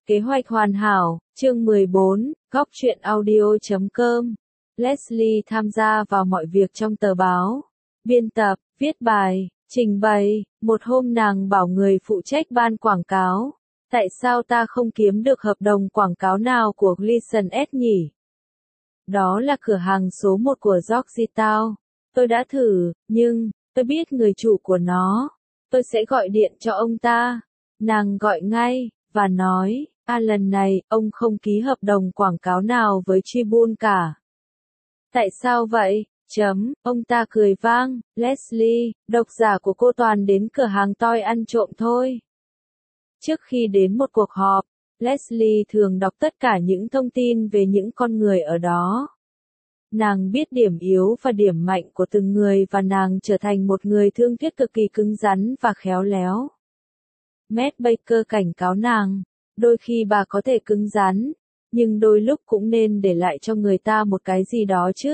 Kế hoạch hoàn hảo, chương 14, góc truyện audio.com. Leslie tham gia vào mọi việc trong tờ báo. Biên tập, viết bài, trình bày. Một hôm nàng bảo người phụ trách ban quảng cáo. Tại sao ta không kiếm được hợp đồng quảng cáo nào của Gleason S nhỉ? Đó là cửa hàng số 1 của Georgetown. Tôi đã thử, nhưng, tôi biết người chủ của nó. Tôi sẽ gọi điện cho ông ta. Nàng gọi ngay, và nói, lần này, ông không ký hợp đồng quảng cáo nào với Tribune cả. Tại sao vậy? Ông ta cười vang, Leslie, độc giả của cô toàn đến cửa hàng toi ăn trộm thôi. Trước khi đến một cuộc họp, Leslie thường đọc tất cả những thông tin về những con người ở đó. Nàng biết điểm yếu và điểm mạnh của từng người và nàng trở thành một người thương thuyết cực kỳ cứng rắn và khéo léo. Matt Baker cảnh cáo nàng, đôi khi bà có thể cứng rắn, nhưng đôi lúc cũng nên để lại cho người ta một cái gì đó chứ.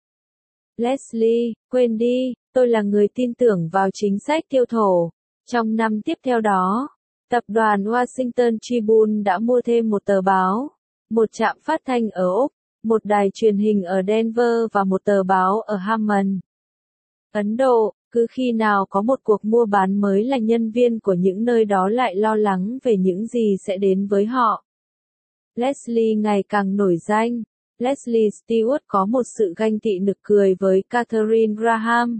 Leslie, quên đi, tôi là người tin tưởng vào chính sách tiêu thụ. Trong năm tiếp theo đó, tập đoàn Washington Tribune đã mua thêm một tờ báo, một trạm phát thanh ở Úc, một đài truyền hình ở Denver và một tờ báo ở Hammond, Ấn Độ. Cứ khi nào có một cuộc mua bán mới là nhân viên của những nơi đó lại lo lắng về những gì sẽ đến với họ. Leslie ngày càng nổi danh. Leslie Stewart có một sự ganh tị nực cười với Catherine Graham.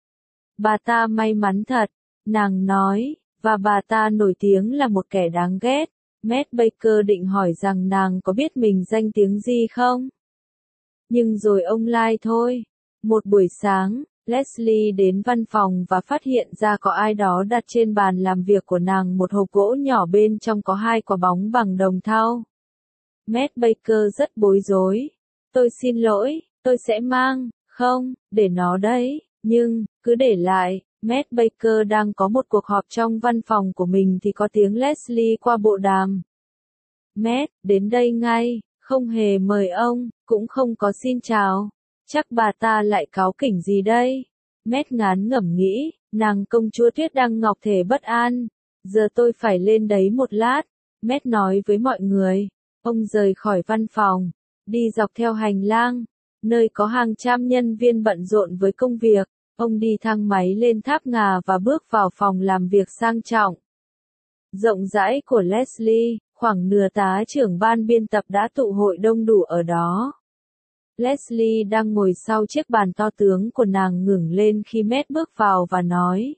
Bà ta may mắn thật, nàng nói, và bà ta nổi tiếng là một kẻ đáng ghét. Matt Baker định hỏi rằng nàng có biết mình danh tiếng gì không? Nhưng rồi ông lai thôi. Một buổi sáng, Leslie đến văn phòng và phát hiện ra có ai đó đặt trên bàn làm việc của nàng một hộp gỗ nhỏ bên trong có 2 quả bóng bằng đồng thau. Matt Baker rất bối rối. Tôi xin lỗi, tôi sẽ mang, không, để nó đấy, nhưng, cứ để lại. Matt Baker đang có một cuộc họp trong văn phòng của mình thì có tiếng Leslie qua bộ đàm. Matt, đến đây ngay, không hề mời ông, cũng không có xin chào. Chắc bà ta lại cáu kỉnh gì đây? Matt ngán ngẩm nghĩ, nàng công chúa Tuyết đang ngọc thể bất an. Giờ tôi phải lên đấy một lát. Matt nói với mọi người. Ông rời khỏi văn phòng, đi dọc theo hành lang, nơi có hàng trăm nhân viên bận rộn với công việc. Ông đi thang máy lên tháp ngà và bước vào phòng làm việc sang trọng, rộng rãi của Leslie. Khoảng nửa tá trưởng ban biên tập đã tụ hội đông đủ ở đó. Leslie đang ngồi sau chiếc bàn to tướng của nàng ngẩng lên khi Matt bước vào và nói.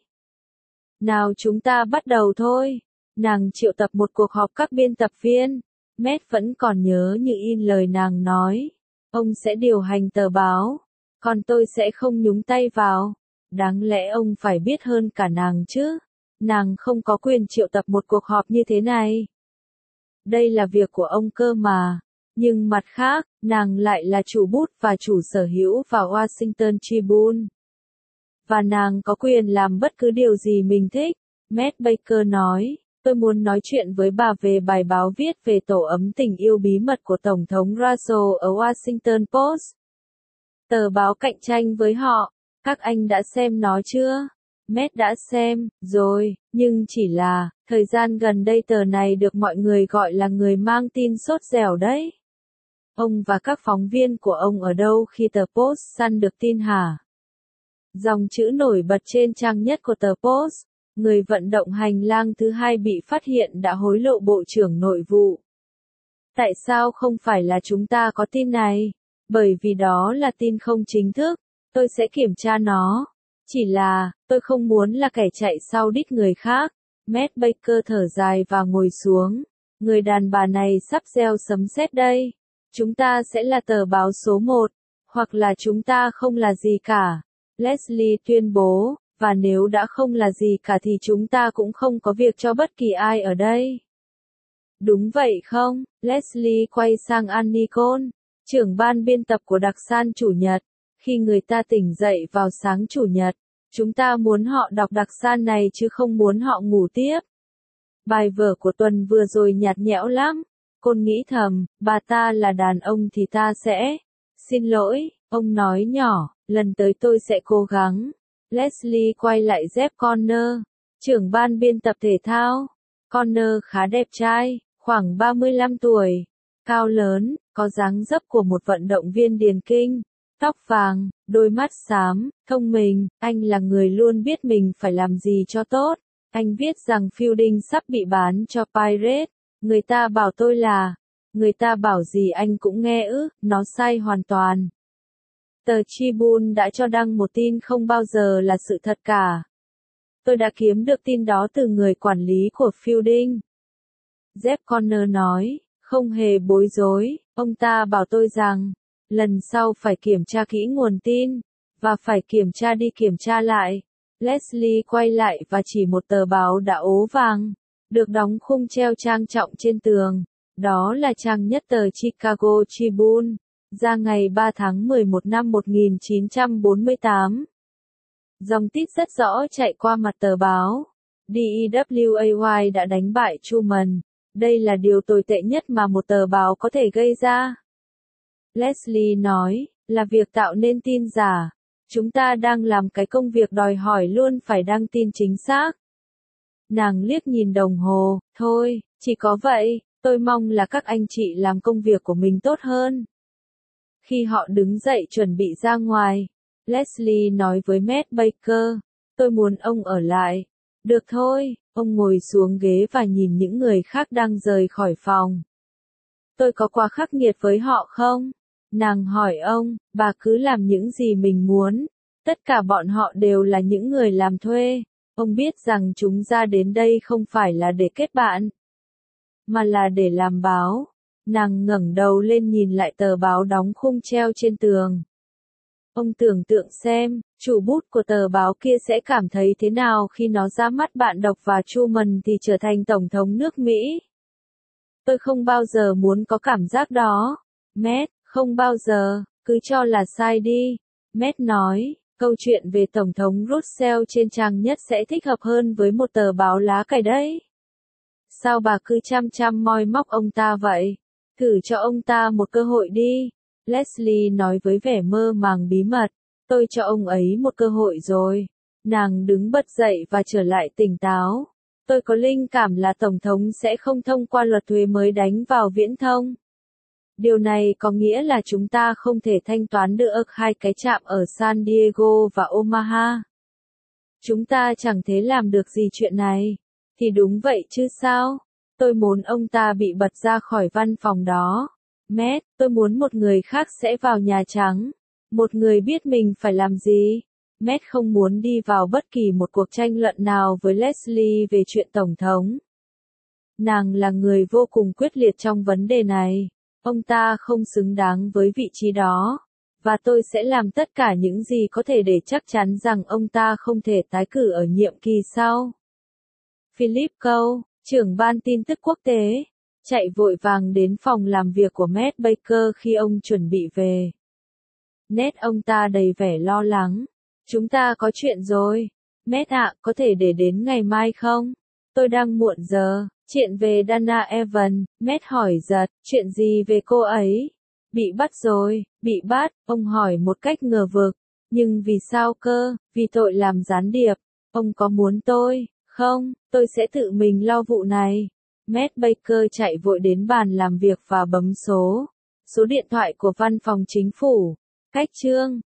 Nào chúng ta bắt đầu thôi. Nàng triệu tập một cuộc họp các biên tập viên. Matt vẫn còn nhớ như in lời nàng nói. Ông sẽ điều hành tờ báo, còn tôi sẽ không nhúng tay vào. Đáng lẽ ông phải biết hơn cả nàng chứ. Nàng không có quyền triệu tập một cuộc họp như thế này. Đây là việc của ông cơ mà. Nhưng mặt khác, nàng lại là chủ bút và chủ sở hữu vào Washington Tribune. Và nàng có quyền làm bất cứ điều gì mình thích. Matt Baker nói, tôi muốn nói chuyện với bà về bài báo viết về tổ ấm tình yêu bí mật của Tổng thống Russell ở Washington Post. Tờ báo cạnh tranh với họ. Các anh đã xem nó chưa? Matt đã xem, rồi, nhưng chỉ là, thời gian gần đây tờ này được mọi người gọi là người mang tin sốt dẻo đấy. Ông và các phóng viên của ông ở đâu khi tờ Post săn được tin hả? Dòng chữ nổi bật trên trang nhất của tờ Post, người vận động hành lang thứ 2 bị phát hiện đã hối lộ Bộ trưởng Nội vụ. Tại sao không phải là chúng ta có tin này? Bởi vì đó là tin không chính thức, tôi sẽ kiểm tra nó. Chỉ là, tôi không muốn là kẻ chạy sau đít người khác. Matt Baker thở dài và ngồi xuống. Người đàn bà này sắp gieo sấm sét đây. Chúng ta sẽ là tờ báo số 1, hoặc là chúng ta không là gì cả. Leslie tuyên bố, và nếu đã không là gì cả thì chúng ta cũng không có việc cho bất kỳ ai ở đây. Đúng vậy không? Leslie quay sang Annie Cole, trưởng ban biên tập của đặc san Chủ nhật. Khi người ta tỉnh dậy vào sáng Chủ nhật, chúng ta muốn họ đọc đặc san này chứ không muốn họ ngủ tiếp. Bài vở của tuần vừa rồi nhạt nhẽo lắm. Côn nghĩ thầm, bà ta là đàn ông thì ta sẽ. Xin lỗi, ông nói nhỏ, lần tới tôi sẽ cố gắng. Leslie quay lại Jeff Connor, trưởng ban biên tập thể thao. Connor khá đẹp trai, khoảng 35 tuổi, cao lớn, có dáng dấp của một vận động viên điền kinh, tóc vàng, đôi mắt xám, thông minh, anh là người luôn biết mình phải làm gì cho tốt. Anh viết rằng Fielding sắp bị bán cho Pirates, người ta bảo tôi là, người ta bảo gì anh cũng nghe ư, nó sai hoàn toàn. Tờ Tribune đã cho đăng một tin không bao giờ là sự thật cả. Tôi đã kiếm được tin đó từ người quản lý của Fielding. Jeff Connor nói, không hề bối rối, ông ta bảo tôi rằng, lần sau phải kiểm tra kỹ nguồn tin, và phải kiểm tra đi kiểm tra lại. Leslie quay lại và chỉ một tờ báo đã ố vàng, được đóng khung treo trang trọng trên tường. Đó là trang nhất tờ Chicago Tribune, ra ngày 3 tháng 11 năm 1948. Dòng tít rất rõ chạy qua mặt tờ báo. DEWAY đã đánh bại Truman. Đây là điều tồi tệ nhất mà một tờ báo có thể gây ra. Leslie nói, là việc tạo nên tin giả. Chúng ta đang làm cái công việc đòi hỏi luôn phải đăng tin chính xác. Nàng liếc nhìn đồng hồ, thôi, chỉ có vậy, tôi mong là các anh chị làm công việc của mình tốt hơn. Khi họ đứng dậy chuẩn bị ra ngoài, Leslie nói với Matt Baker, tôi muốn ông ở lại. Được thôi, ông ngồi xuống ghế và nhìn những người khác đang rời khỏi phòng. Tôi có quá khắc nghiệt với họ không? Nàng hỏi ông, bà cứ làm những gì mình muốn. Tất cả bọn họ đều là những người làm thuê. Ông biết rằng chúng ra đến đây không phải là để kết bạn, mà là để làm báo. Nàng ngẩng đầu lên nhìn lại tờ báo đóng khung treo trên tường. Ông tưởng tượng xem, chủ bút của tờ báo kia sẽ cảm thấy thế nào khi nó ra mắt bạn đọc và Truman thì trở thành Tổng thống nước Mỹ. Tôi không bao giờ muốn có cảm giác đó. Matt, không bao giờ, cứ cho là sai đi. Matt nói, câu chuyện về Tổng thống Roosevelt trên trang nhất sẽ thích hợp hơn với một tờ báo lá cải đấy. Sao bà cứ chăm chăm moi móc ông ta vậy? Thử cho ông ta một cơ hội đi. Leslie nói với vẻ mơ màng bí mật. Tôi cho ông ấy một cơ hội rồi. Nàng đứng bật dậy và trở lại tỉnh táo. Tôi có linh cảm là Tổng thống sẽ không thông qua luật thuế mới đánh vào viễn thông. Điều này có nghĩa là chúng ta không thể thanh toán được hai cái trạm ở San Diego và Omaha. Chúng ta chẳng thể làm được gì chuyện này. Thì đúng vậy chứ sao? Tôi muốn ông ta bị bật ra khỏi văn phòng đó. Matt, tôi muốn một người khác sẽ vào Nhà Trắng. Một người biết mình phải làm gì. Matt không muốn đi vào bất kỳ một cuộc tranh luận nào với Leslie về chuyện Tổng thống. Nàng là người vô cùng quyết liệt trong vấn đề này. Ông ta không xứng đáng với vị trí đó. Và tôi sẽ làm tất cả những gì có thể để chắc chắn rằng ông ta không thể tái cử ở nhiệm kỳ sau. Philip Cole, trưởng ban tin tức quốc tế, chạy vội vàng đến phòng làm việc của Matt Baker khi ông chuẩn bị về. Nét ông ta đầy vẻ lo lắng. Chúng ta có chuyện rồi. Matt ạ, có thể để đến ngày mai không? Tôi đang muộn giờ. Chuyện về Dana Evans, Matt hỏi giật, chuyện gì về cô ấy? Bị bắt rồi, bị bắt, ông hỏi một cách ngờ vực. Nhưng vì sao cơ? Vì tội làm gián điệp. Ông có muốn tôi? Không, tôi sẽ tự mình lo vụ này. Matt Baker chạy vội đến bàn làm việc và bấm số điện thoại của văn phòng chính phủ. Cách chương